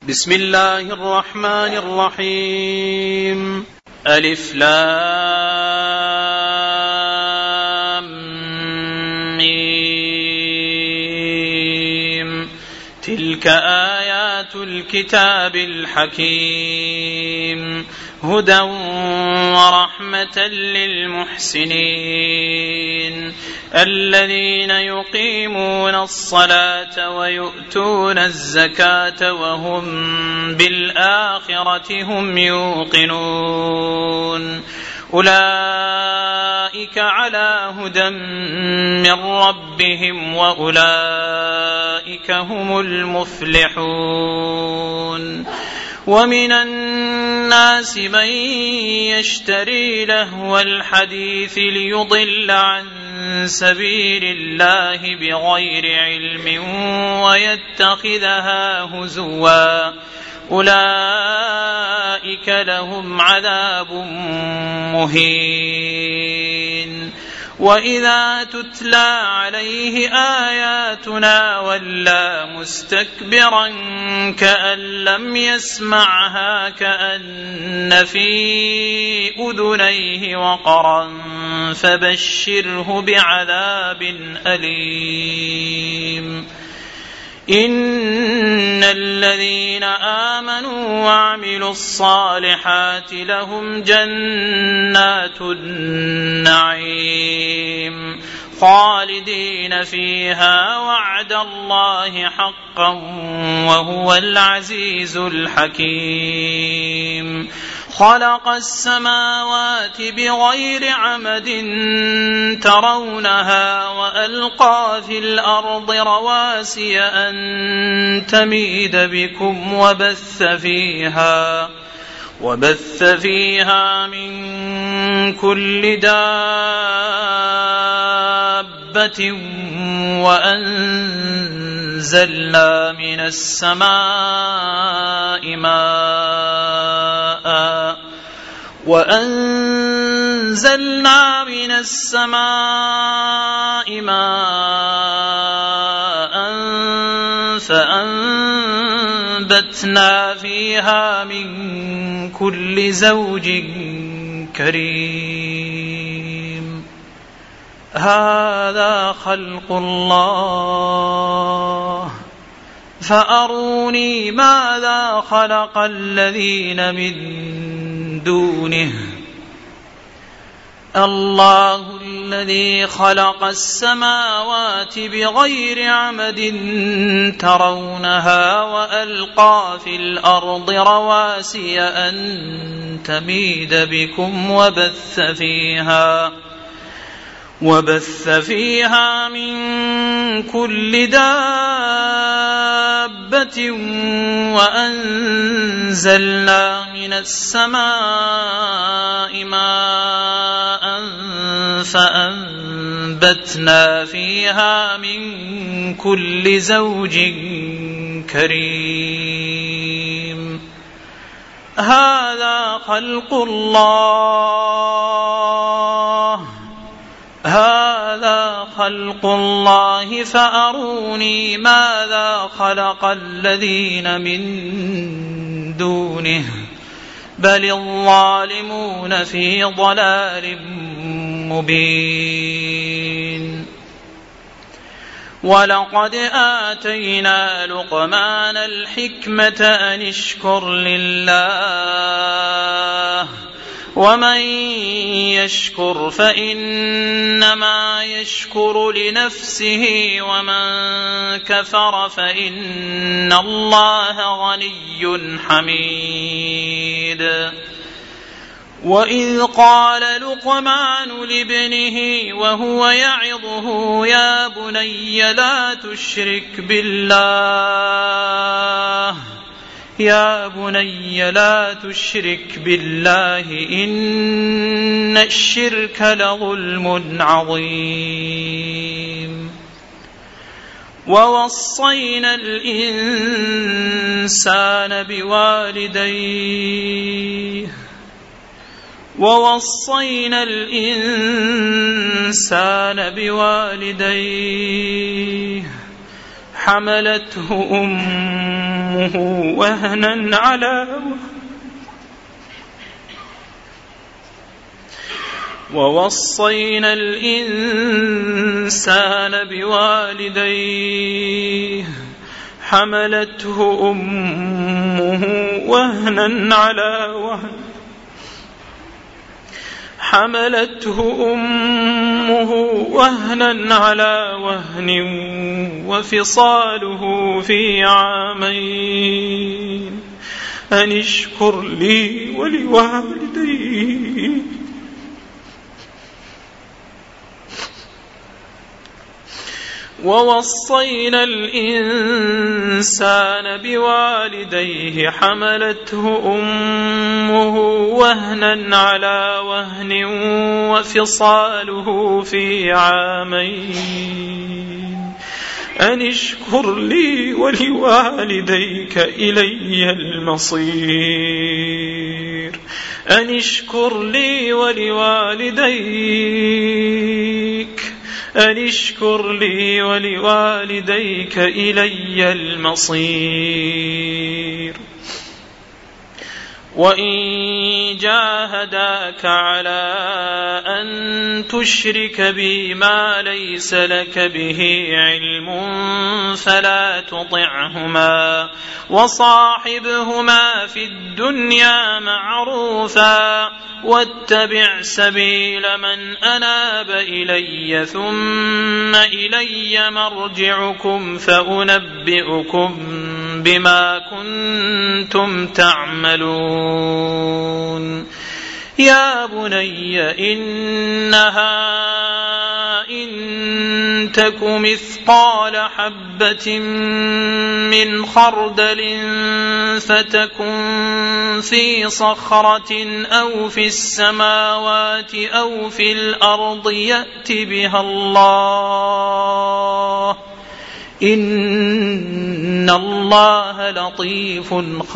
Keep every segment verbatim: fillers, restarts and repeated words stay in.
بسم الله الرحمن الرحيم. ألف لام ميم. تلك آيات الكتاب الحكيم، هدى ورحمة للمحسنين الذين يقيمون الصلاة ويؤتون الزكاة وهم بالآخرة هم يوقنون. أولئك على هدى من ربهم وأولئك هم المفلحون. ومن الناس من يشتري لهو الحديث ليضل عن سبيل الله بغير علم ويتخذها هزوا، أولئك لهم عذاب مهين. وإذا تتلى عليه آياتنا ولى مستكبرا كأن لم يسمعها كأن في أذنيه وقرا فبشره بعذاب أليم. إن الذين آمنوا وعملوا الصالحات لهم جنات النعيم خالدين فيها وعد الله حقا وهو العزيز الحكيم. خلق السماوات بغير عمد ترونها وألقى في الأرض رواسي أن تميد بكم وبث فيها وبث فيها من كل دابة وأنزلنا من السماء ماء وأنزلنا من السماء ماء فأنبتنا فيها من كل زوج كريم. هذا خلق الله فأروني ماذا خلق الذين من دونه. الله الذي خلق السماوات بغير عمد ترونها وألقى في الأرض رواسي أن تميد بكم وبث فيها وبث فيها من كل دابة وأنزلنا من السماء ماء فأنبتنا فيها من كل زوج كريم. هذا خلق الله هذا خلق الله فأروني ماذا خلق الذين من دونه بل الظالمون في ضلال مبين. ولقد آتينا لقمان الحكمة أن اشكر لله ومن يشكر فإنما يشكر لنفسه ومن كفر فإن الله غني حميد. وإذ قال لقمان لابنه وهو يعظه يا بني لا تشرك بالله يا بني لا تشرك بالله إن الشرك لظلم عظيم. ووصينا الإنسان بوالديه ووصينا الإنسان بوالديه حملته أمه وهنا على وهن ووصينا الإنسان بوالديه حملته أمه وهنا على وهن حملته أمه وهنا على وهن وفصاله في عامين أن اشكر لي ولوالدي ووصينا الإنسان بوالديه حملته أمه وهنا على وهن وفصاله في عامين أن اشكر لي ولوالديك إلي المصير أن اشكر لي ولوالديك أن اشكر لي ولوالديك إلي المصير وإن جاهداك على أن تشرك بي ما ليس لك به علم فلا تطعهما وصاحبهما في الدنيا معروفا واتبع سبيل من أناب إلي ثم إلي مرجعكم فأنبئكم بما كنتم تعملون يا بني إنها إن تك مثقال حبة من خردل فتكن في صخرة أو في السماوات أو في الأرض يأت بها الله إن الله لطيف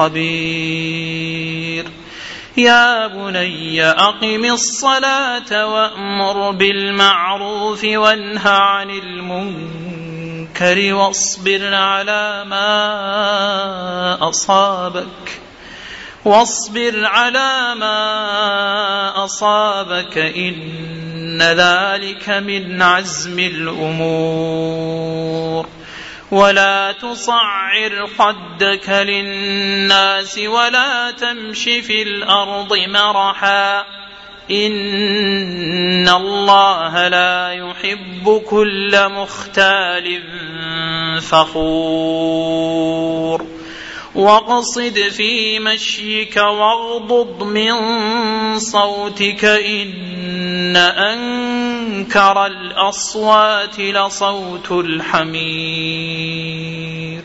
خبير يا بني أقم الصلاة وأمر بالمعروف وانه عن المنكر واصبر على ما أصابك واصبر على ما أصابك إن ذلك من عزم الأمور ولا تصعر خدك للناس ولا تمش في الأرض مرحا إن الله لا يحب كل مختال فخور واقصد في مشيك واغضض من صوتك إن أنكر الأصوات لصوت الحمير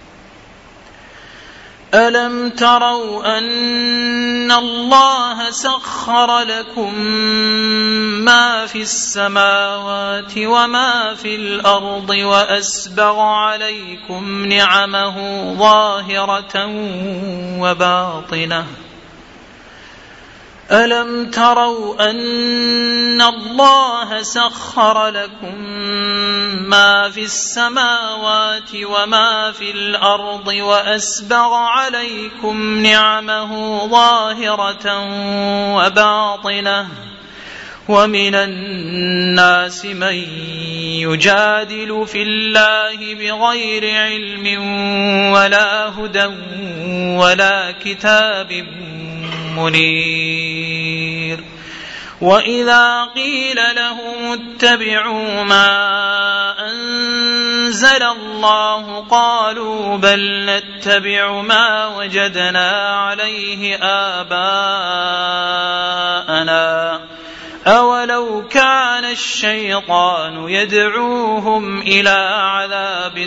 ألم تروا أن الله سخر لكم ما في السماوات وما في الأرض وأسبغ عليكم نعمه ظاهرة وباطنة ألم تروا أن الله سخر لكم ما في السماوات وما في الأرض وأسبغ عليكم نعمه ظاهرة وباطنة ومن الناس من يجادل في الله بغير علم ولا هدى ولا كتاب منير وإذا قيل لهم اتبعوا ما أنزل الله قالوا بل نتبع ما وجدنا عليه آباءنا أولو كان الشيطان يدعوهم إلى عذاب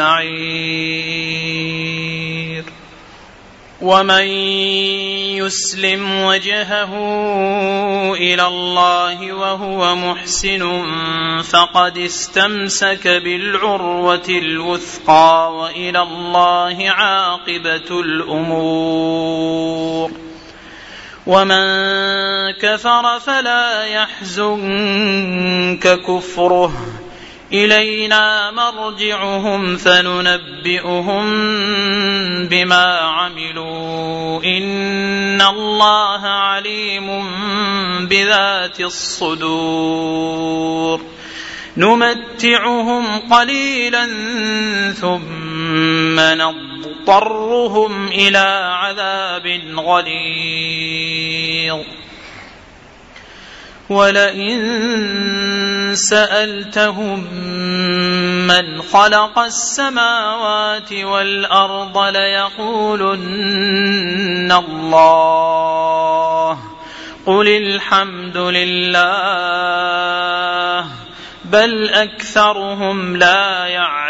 السعير ومن يسلم وجهه إلى الله وهو محسن فقد استمسك بالعروة الوثقى وإلى الله عاقبة الأمور ومن كفر فلا يحزنك كفره إلينا مرجعهم فننبئهم بما عملوا إن الله عليم بذات الصدور نمتعهم قليلا ثم نضطرهم إلى عذاب غليظ ولئن سألتهم من خلق السماوات والأرض ليقولن الله قل الحمد لله بل أكثرهم لا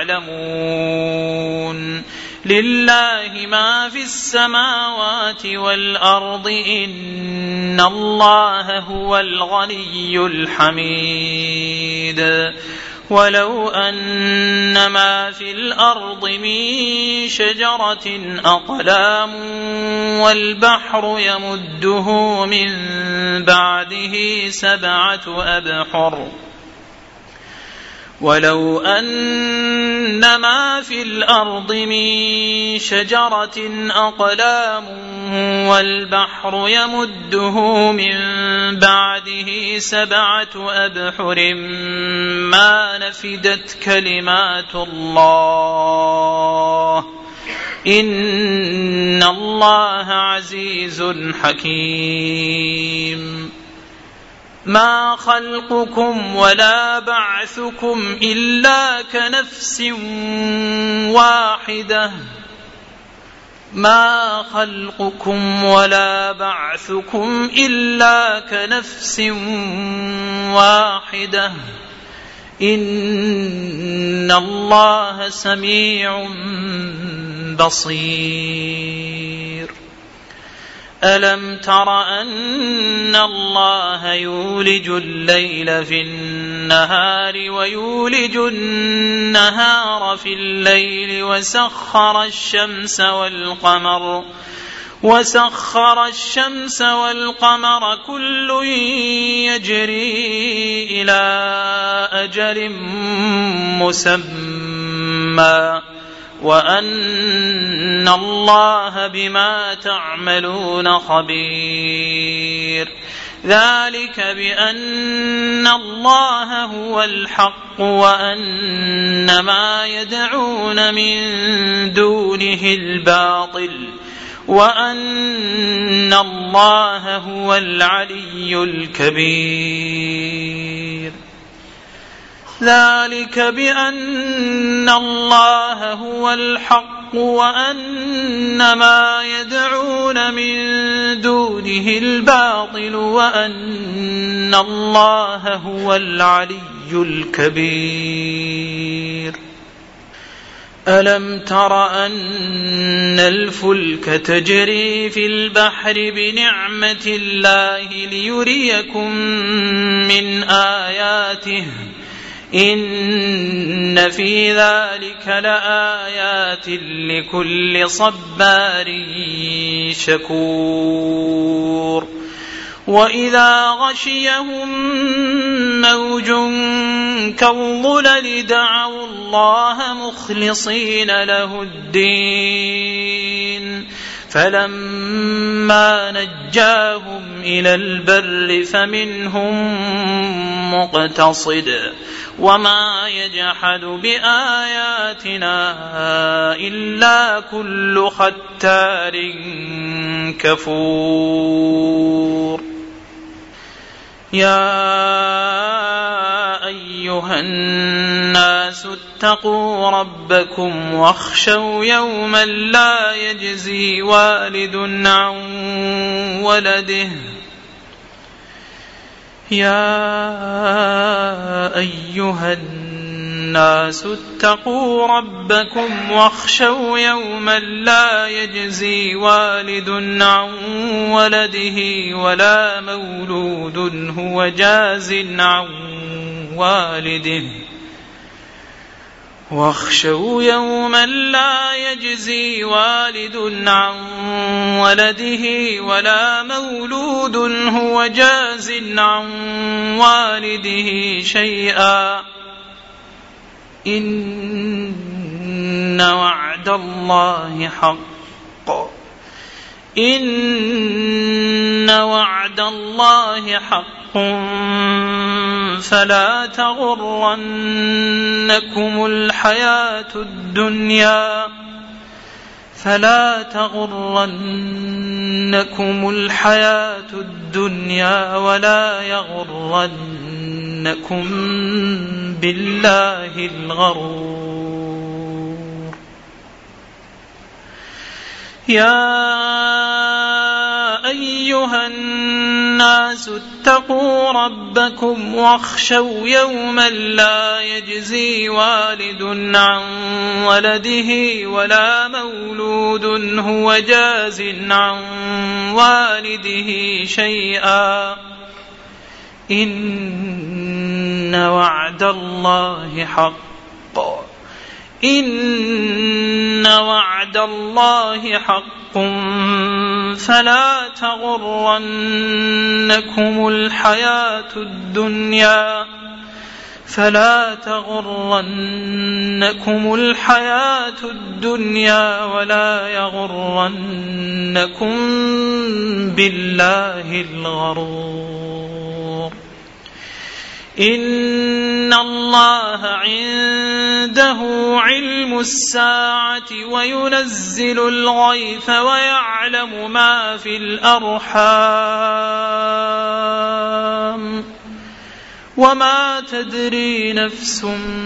يعلمون لله ما في السماوات والأرض إن الله هو الغني الحميد ولو أن ما في الأرض من شجرة أقلام والبحر يمده من بعده سبعة أبحر ولو أن ما في الأرض من شجرة أقلام والبحر يمده من بعده سبعة أبحر ما نفدت كلمات الله إن الله عزيز حكيم ما خلقكم ولا بعثكم إلا كنفس واحدة ما خلقكم ولا بعثكم إلا كنفس واحدة إن الله سميع بصير ألم تر أن الله يولج الليل في النهار ويولج النهار في الليل وسخر الشمس والقمر وسخر الشمس والقمر كل يجري إلى أجل مسمى وأن الله بما تعملون خبير ذلك بأن الله هو الحق وأن ما يدعون من دونه الباطل وأن الله هو العلي الكبير ذلك بأن الله هو الحق وأن ما يدعون من دونه الباطل وأن الله هو العلي الكبير ألم تر أن الفلك تجري في البحر بنعمة الله ليريكم من آياته إن في ذلك لآيات لكل صبار شكور وإذا غشيهم موج كالظلل دعوا الله مخلصين له الدين فلما نجاهم إلى البر فمنهم مقتصد وما يجحد بآياتنا إلا كل ختار كفور يا أيها الناس اتقوا ربكم واخشوا يوما لا يجزي والد عن ولده يا أيها الناس اتقوا ربكم واخشوا يوما لا يجزي والد عن ولده ولا مولود هو جاز عن والده واخشوا يوما لا يجزي والد عن ولده ولا مولود هو جاز عن والده شيئا إن وعد الله حق إن وعد الله حق فلا تغرنكم الحياة الدنيا فلا تغرنكم الحياة الدنيا ولا يغرنكم بالله الغرور. يا أيها الناس اتقوا ربكم واخشوا يوما لا يجزي والد عن ولده ولا مولود هو جاز عن والده شيئا إن وعد الله حق إن وعد الله حق فلا تغرنكم الحياة الدنيا فلا تغرنكم الحياة الدنيا ولا يغرنكم بالله الغرور. إن الله عنده علم الساعة وينزل الغيث ويعلم ما في الأرحام وما تدري نفس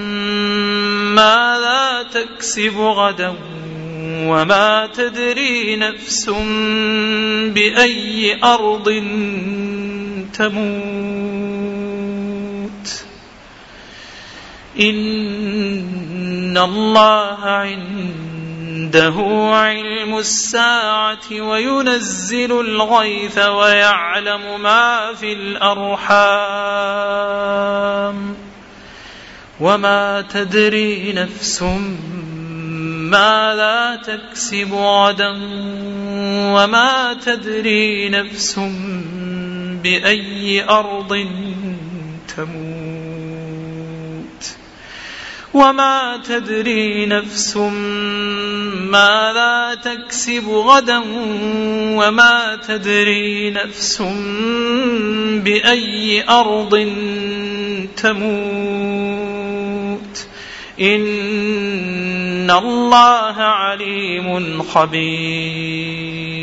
ماذا تكسب غدا وما تدري نفس بأي أرض تموت. إن الله عنده علم الساعة وينزل الغيث ويعلم ما في الأرحام وما تدري نفس ماذا تكسب غدا وما تدري نفس بأي أرض تموت وما تدري نفس ماذا تكسب غدا وما تدري نفس بأي أرض تموت. إن الله عليم خبير.